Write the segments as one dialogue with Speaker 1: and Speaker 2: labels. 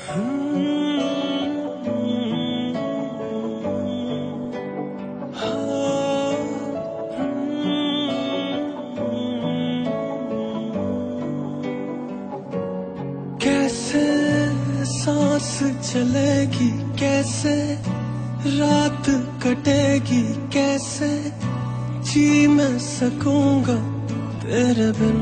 Speaker 1: कैसे सांस चलेगी, कैसे रात कटेगी, कैसे जी मैं सकूंगा तेरे बिन।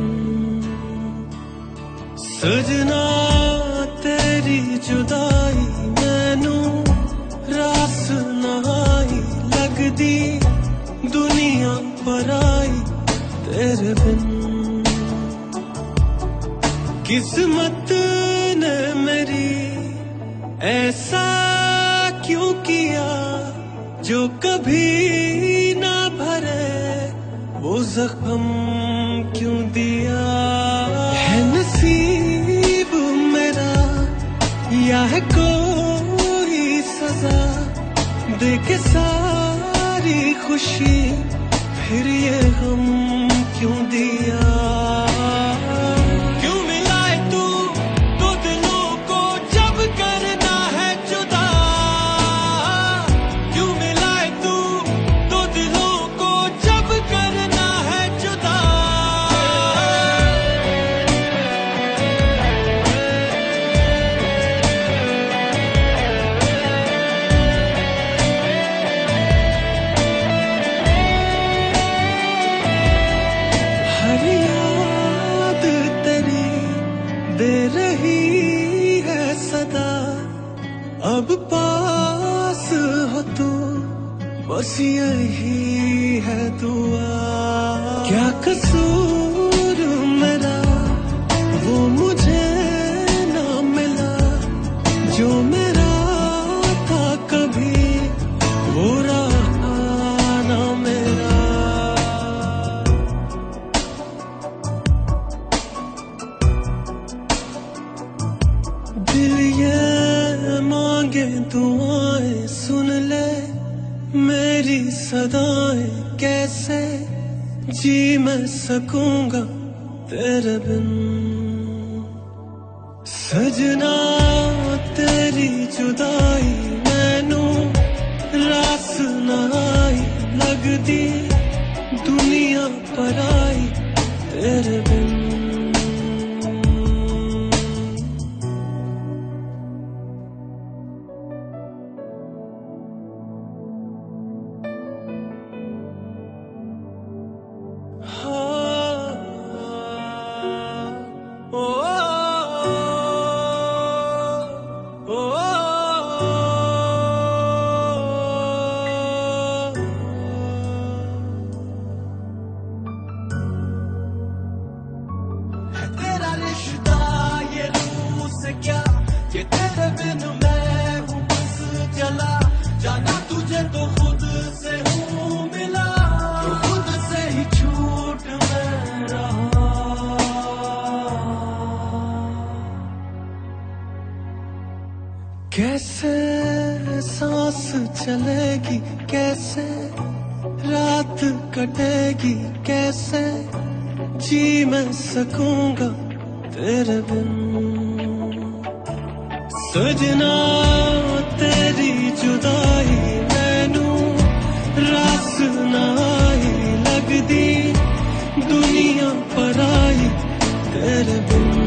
Speaker 1: सजना तेरी जुदाई मैनू रास नहाई लगदी, दुनिया पराई तेरे बिन। किस्मत ने मेरी ऐसा क्यों किया, जो कभी ना भरे वो जख्म क्यों दिया। है नसीब मेरा या है कोई सजा, दे के सारी खुशी फिर ये गम क्यों दिया। दे रही है सदा, अब पास हो तू बस यही है दुआ। क्या कसूर मेरा वो मुझे ना मिला, जो मेरा था कभी वो रहा ना मेरा। दिल ये मांगे दुआएं सुन ले मेरी सदाएं, कैसे जी मैं सकूंगा तेरे बिन। सजना तेरी जुदाई मैनू रास नहाई लगदी, दुनिया पराई तेरे बिन। तेरा रिश्ता ये रूह से क्या, ये तेरे बिन मैं हूँ बस जला। जाना तुझे तो खुद से हूँ मिला, तो खुद से ही छूट मैं रहा। कैसे सांस चलेगी, कैसे रात कटेगी, कैसे जी मैं सकूंगा तेरे बिन। सजना तेरी जुदाई मैनू रास नहाई लगदी, दुनिया पराई तेरे बिन।